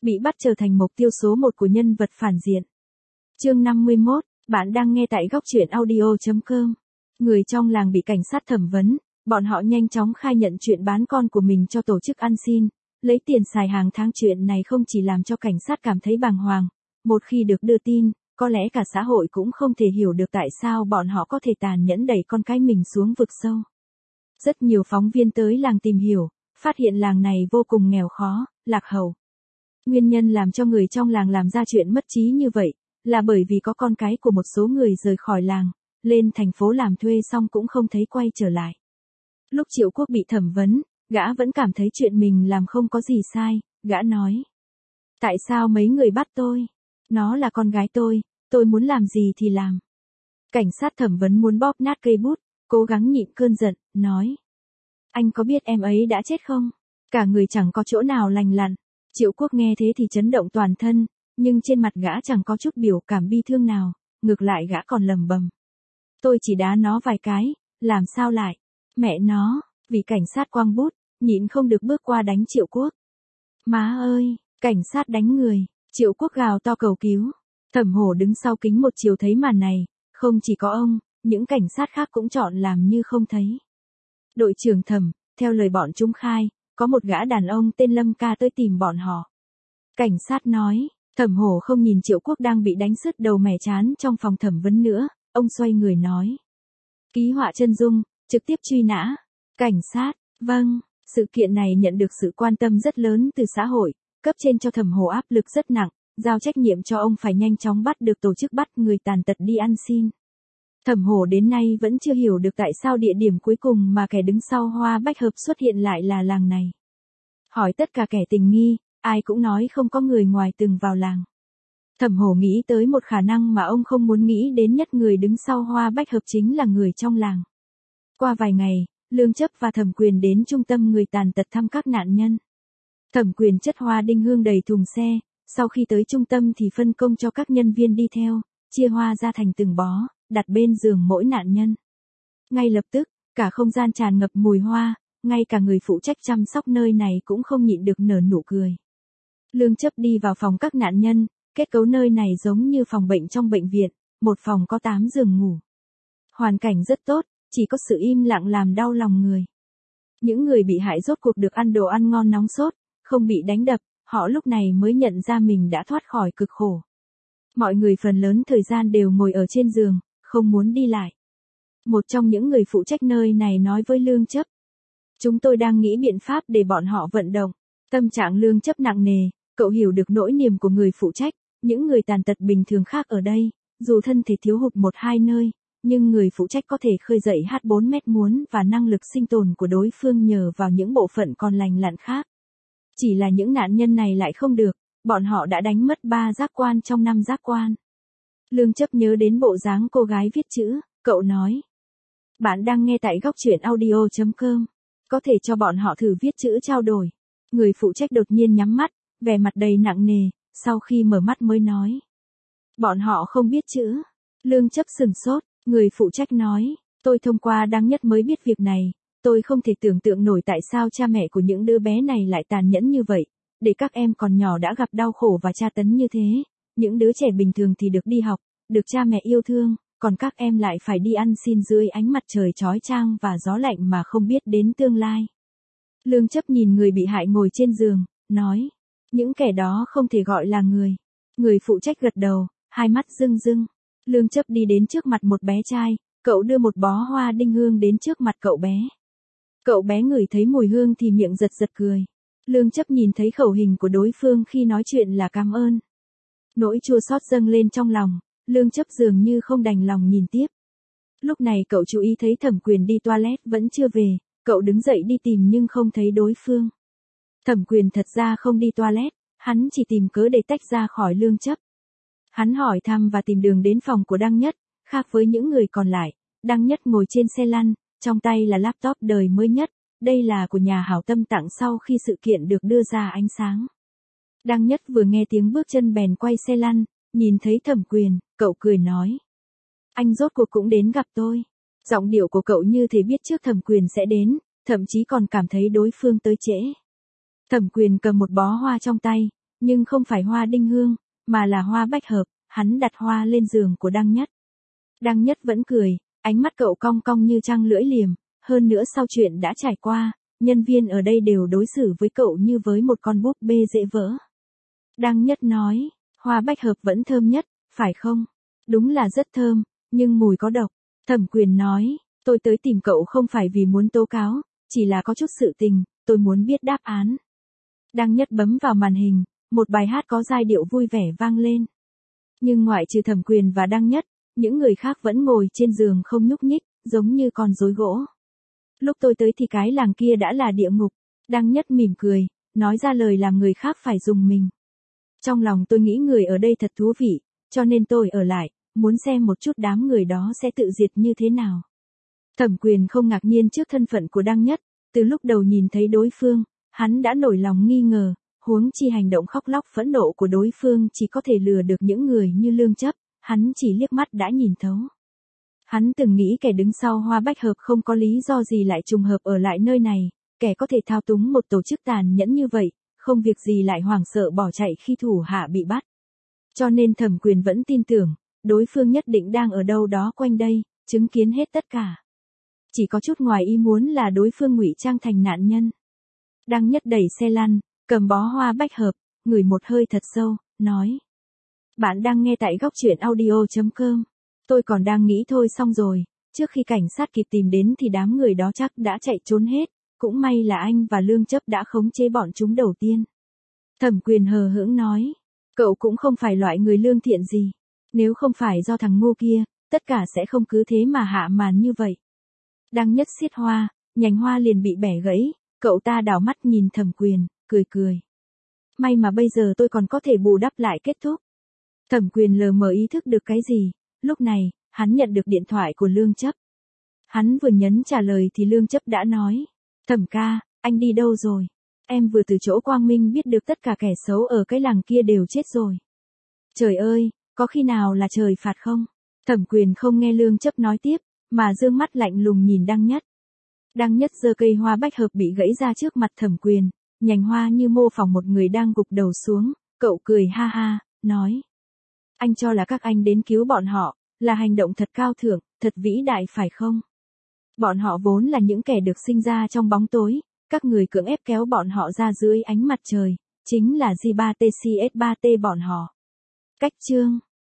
bị bắt trở thành mục tiêu số 1 của nhân vật phản diện. Chương 51, bạn đang nghe tại góc truyện audio.com. Người trong làng bị cảnh sát thẩm vấn, bọn họ nhanh chóng khai nhận chuyện bán con của mình cho tổ chức ăn xin, lấy tiền xài hàng tháng. Chuyện này không chỉ làm cho cảnh sát cảm thấy bàng hoàng, một khi được đưa tin, có lẽ cả xã hội cũng không thể hiểu được tại sao bọn họ có thể tàn nhẫn đẩy con cái mình xuống vực sâu. Rất nhiều phóng viên tới làng tìm hiểu, phát hiện làng này vô cùng nghèo khó, lạc hậu. Nguyên nhân làm cho người trong làng làm ra chuyện mất trí như vậy, là bởi vì có con cái của một số người rời khỏi làng, lên thành phố làm thuê xong cũng không thấy quay trở lại. Lúc Triệu Quốc bị thẩm vấn, gã vẫn cảm thấy chuyện mình làm không có gì sai, gã nói. Tại sao mấy người bắt tôi? Nó là con gái tôi muốn làm gì thì làm. Cảnh sát thẩm vấn muốn bóp nát cây bút, cố gắng nhịn cơn giận, nói. Anh có biết em ấy đã chết không? Cả người chẳng có chỗ nào lành lặn. Triệu Quốc nghe thế thì chấn động toàn thân, nhưng trên mặt gã chẳng có chút biểu cảm bi thương nào, ngược lại gã còn lầm bầm. Tôi chỉ đá nó vài cái, làm sao lại? Mẹ nó, vì cảnh sát quăng bút, nhịn không được bước qua đánh Triệu Quốc. Má ơi, cảnh sát đánh người, Triệu Quốc gào to cầu cứu. Thẩm Hổ đứng sau kính một chiều thấy màn này, không chỉ có ông, những cảnh sát khác cũng chọn làm như không thấy. Đội trưởng Thẩm, theo lời bọn chúng khai, có một gã đàn ông tên Lâm Ca tới tìm bọn họ. Cảnh sát nói, Thẩm Hổ không nhìn Triệu Quốc đang bị đánh sứt đầu mẻ chán trong phòng thẩm vấn nữa, ông xoay người nói. Ký họa chân dung, trực tiếp truy nã. Cảnh sát, vâng, sự kiện này nhận được sự quan tâm rất lớn từ xã hội, cấp trên cho Thẩm Hổ áp lực rất nặng, giao trách nhiệm cho ông phải nhanh chóng bắt được tổ chức bắt người tàn tật đi ăn xin. Thẩm Hổ đến nay vẫn chưa hiểu được tại sao địa điểm cuối cùng mà kẻ đứng sau Hoa Bách Hợp xuất hiện lại là làng này. Hỏi tất cả kẻ tình nghi, ai cũng nói không có người ngoài từng vào làng. Thẩm Hổ nghĩ tới một khả năng mà ông không muốn nghĩ đến nhất, người đứng sau Hoa Bách Hợp chính là người trong làng. Qua vài ngày, Lương Chấp và Thẩm Quyền đến trung tâm người tàn tật thăm các nạn nhân. Thẩm Quyền chất hoa đinh hương đầy thùng xe, sau khi tới trung tâm thì phân công cho các nhân viên đi theo, chia hoa ra thành từng bó, đặt bên giường mỗi nạn nhân. Ngay lập tức, cả không gian tràn ngập mùi hoa, ngay cả người phụ trách chăm sóc nơi này cũng không nhịn được nở nụ cười. Lương Chấp đi vào phòng các nạn nhân, kết cấu nơi này giống như phòng bệnh trong bệnh viện, một phòng có 8 giường ngủ. Hoàn cảnh rất tốt, chỉ có sự im lặng làm đau lòng người. Những người bị hại rốt cuộc được ăn đồ ăn ngon nóng sốt, không bị đánh đập, họ lúc này mới nhận ra mình đã thoát khỏi cực khổ. Mọi người phần lớn thời gian đều ngồi ở trên giường, không muốn đi lại. Một trong những người phụ trách nơi này nói với Lương Chấp. Chúng tôi đang nghĩ biện pháp để bọn họ vận động. Tâm trạng Lương Chấp nặng nề, cậu hiểu được nỗi niềm của người phụ trách. Những người tàn tật bình thường khác ở đây, dù thân thể thiếu hụt 1-2 nơi, nhưng người phụ trách có thể khơi dậy H4 mét muốn và năng lực sinh tồn của đối phương nhờ vào những bộ phận còn lành lặn khác. Chỉ là những nạn nhân này lại không được, bọn họ đã đánh mất 3 giác quan trong 5 giác quan. Lương Chấp nhớ đến bộ dáng cô gái viết chữ, cậu nói. Bạn đang nghe tại góc truyện audio.com. Có thể cho bọn họ thử viết chữ trao đổi. Người phụ trách đột nhiên nhắm mắt, vẻ mặt đầy nặng nề, sau khi mở mắt mới nói. Bọn họ không biết chữ. Lương Chấp sửng sốt, người phụ trách nói. Tôi thông qua Đăng Nhất mới biết việc này. Tôi không thể tưởng tượng nổi tại sao cha mẹ của những đứa bé này lại tàn nhẫn như vậy, để các em còn nhỏ đã gặp đau khổ và tra tấn như thế. Những đứa trẻ bình thường thì được đi học, được cha mẹ yêu thương, còn các em lại phải đi ăn xin dưới ánh mặt trời chói chang và gió lạnh mà không biết đến tương lai. Lương Chấp nhìn người bị hại ngồi trên giường, nói, những kẻ đó không thể gọi là người. Người phụ trách gật đầu, hai mắt rưng rưng. Lương Chấp đi đến trước mặt một bé trai, cậu đưa một bó hoa đinh hương đến trước mặt cậu bé. Cậu bé ngửi thấy mùi hương thì miệng giật giật cười. Lương Chấp nhìn thấy khẩu hình của đối phương khi nói chuyện là cảm ơn. Nỗi chua xót dâng lên trong lòng, Lương Chấp dường như không đành lòng nhìn tiếp. Lúc này cậu chú ý thấy Thẩm Quyền đi toilet vẫn chưa về, cậu đứng dậy đi tìm nhưng không thấy đối phương. Thẩm Quyền thật ra không đi toilet, hắn chỉ tìm cớ để tách ra khỏi Lương Chấp. Hắn hỏi thăm và tìm đường đến phòng của Đăng Nhất, khác với những người còn lại, Đăng Nhất ngồi trên xe lăn, trong tay là laptop đời mới nhất, đây là của nhà hảo tâm tặng sau khi sự kiện được đưa ra ánh sáng. Đăng Nhất vừa nghe tiếng bước chân bèn quay xe lăn, nhìn thấy Thẩm Quyền, cậu cười nói. Anh rốt cuộc cũng đến gặp tôi. Giọng điệu của cậu như thể biết trước Thẩm Quyền sẽ đến, thậm chí còn cảm thấy đối phương tới trễ. Thẩm Quyền cầm một bó hoa trong tay, nhưng không phải hoa đinh hương, mà là hoa bách hợp, hắn đặt hoa lên giường của Đăng Nhất. Đăng Nhất vẫn cười, ánh mắt cậu cong cong như trăng lưỡi liềm, hơn nữa sau chuyện đã trải qua, nhân viên ở đây đều đối xử với cậu như với một con búp bê dễ vỡ. Đăng Nhất nói, hoa bách hợp vẫn thơm nhất, phải không? Đúng là rất thơm, nhưng mùi có độc. Thẩm Quyền nói, tôi tới tìm cậu không phải vì muốn tố cáo, chỉ là có chút sự tình, tôi muốn biết đáp án. Đăng Nhất bấm vào màn hình, một bài hát có giai điệu vui vẻ vang lên. Nhưng ngoại trừ Thẩm Quyền và Đăng Nhất, những người khác vẫn ngồi trên giường không nhúc nhích, giống như con rối gỗ. Lúc tôi tới thì cái làng kia đã là địa ngục. Đăng Nhất mỉm cười, nói ra lời làm người khác phải rùng mình. Trong lòng tôi nghĩ người ở đây thật thú vị, cho nên tôi ở lại, muốn xem một chút đám người đó sẽ tự diệt như thế nào. Thẩm Quyền không ngạc nhiên trước thân phận của Đăng Nhất, từ lúc đầu nhìn thấy đối phương, hắn đã nổi lòng nghi ngờ, huống chi hành động khóc lóc phẫn nộ của đối phương chỉ có thể lừa được những người như Lương Chấp, hắn chỉ liếc mắt đã nhìn thấu. Hắn từng nghĩ kẻ đứng sau hoa bách hợp không có lý do gì lại trùng hợp ở lại nơi này, kẻ có thể thao túng một tổ chức tàn nhẫn như vậy, không việc gì lại hoảng sợ bỏ chạy khi thủ hạ bị bắt. Cho nên Thẩm Quyền vẫn tin tưởng, đối phương nhất định đang ở đâu đó quanh đây, chứng kiến hết tất cả. Chỉ có chút ngoài ý muốn là đối phương ngụy trang thành nạn nhân. Đăng Nhất đẩy xe lăn, cầm bó hoa bách hợp, ngửi một hơi thật sâu, nói. Bạn đang nghe tại góc truyện audio.com. Tôi còn đang nghĩ thôi xong rồi, trước khi cảnh sát kịp tìm đến thì đám người đó chắc đã chạy trốn hết, cũng may là anh và Lương Chấp đã khống chế bọn chúng đầu tiên. Thẩm Quyền hờ hững nói, cậu cũng không phải loại người lương thiện gì, nếu không phải do thằng ngu kia, tất cả sẽ không cứ thế mà hạ màn như vậy. Đăng Nhất xiết hoa, nhành hoa liền bị bẻ gãy, cậu ta đảo mắt nhìn Thẩm Quyền, cười cười. May mà bây giờ tôi còn có thể bù đắp lại kết thúc. Thẩm Quyền lờ mờ ý thức được cái gì, lúc này, hắn nhận được điện thoại của Lương Chấp. Hắn vừa nhấn trả lời thì Lương Chấp đã nói, Thẩm ca, anh đi đâu rồi? Em vừa từ chỗ Quang Minh biết được tất cả kẻ xấu ở cái làng kia đều chết rồi. Trời ơi, có khi nào là trời phạt không? Thẩm Quyền không nghe Lương Chấp nói tiếp, mà dương mắt lạnh lùng nhìn Đăng Nhất. Đăng Nhất giơ cây hoa bách hợp bị gãy ra trước mặt Thẩm Quyền, nhành hoa như mô phỏng một người đang gục đầu xuống, cậu cười ha ha, nói. Anh cho là các anh đến cứu bọn họ, là hành động thật cao thượng, thật vĩ đại phải không? Bọn họ vốn là những kẻ được sinh ra trong bóng tối, các người cưỡng ép kéo bọn họ ra dưới ánh mặt trời, chính là J3TCS3T bọn họ. Cách chương